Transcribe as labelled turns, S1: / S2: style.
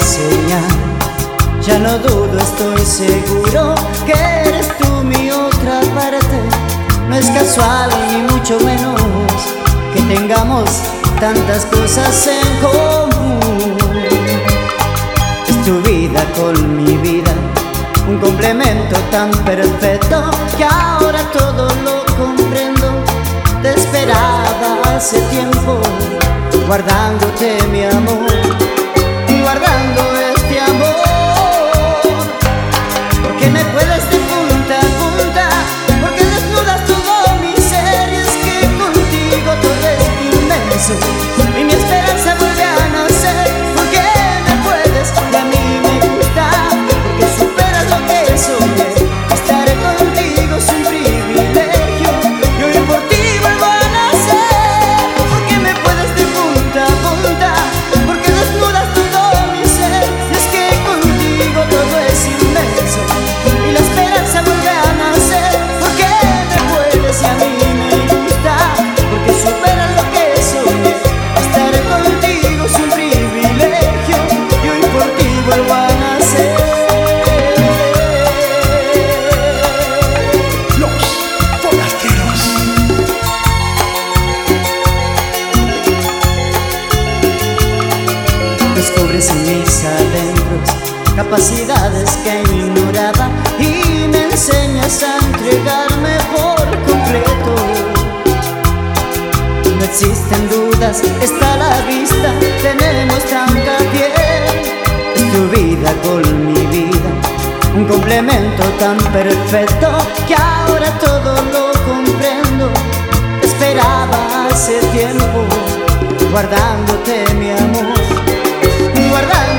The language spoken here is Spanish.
S1: señal. Ya no dudo, estoy seguro que eres tú mi otra parte. No es casual ni mucho menos que tengamos tantas cosas en común. Es tu vida con mi vida, un complemento tan perfecto que ahora todo lo comprendo. Te esperaba hace tiempo, guardándote mi amor, guardando este amor. Porque me puedes de punta a punta, porque desnudas todo mi ser. Y es que contigo todo es inmenso y mi esperanza vuelve a nacer. Porque me puedes y a mí me gusta, porque superas lo que soñé. Estar contigo es un privilegio y hoy por ti vuelvo a nacer. Porque me puedes de punta a punta, porque desnudas todo mi ser. Y es que contigo todo es inmenso y la esperanza vuelve a nacer. Porque me puedes y a mí me gusta, porque superas lo que soñé. Estar contigo es un privilegio y hoy por ti vuelvo a nacer.
S2: Los Forasteros.
S1: Descubres en mis adentros capacidades que ignoraba y me enseñas a entregarme por completo. No existen dudas, está a la vista, tenemos tanta piel. Es tu vida con mi vida, un complemento tan perfecto que ahora todo lo comprendo. Esperaba hace tiempo, guardándote mi amor, guardando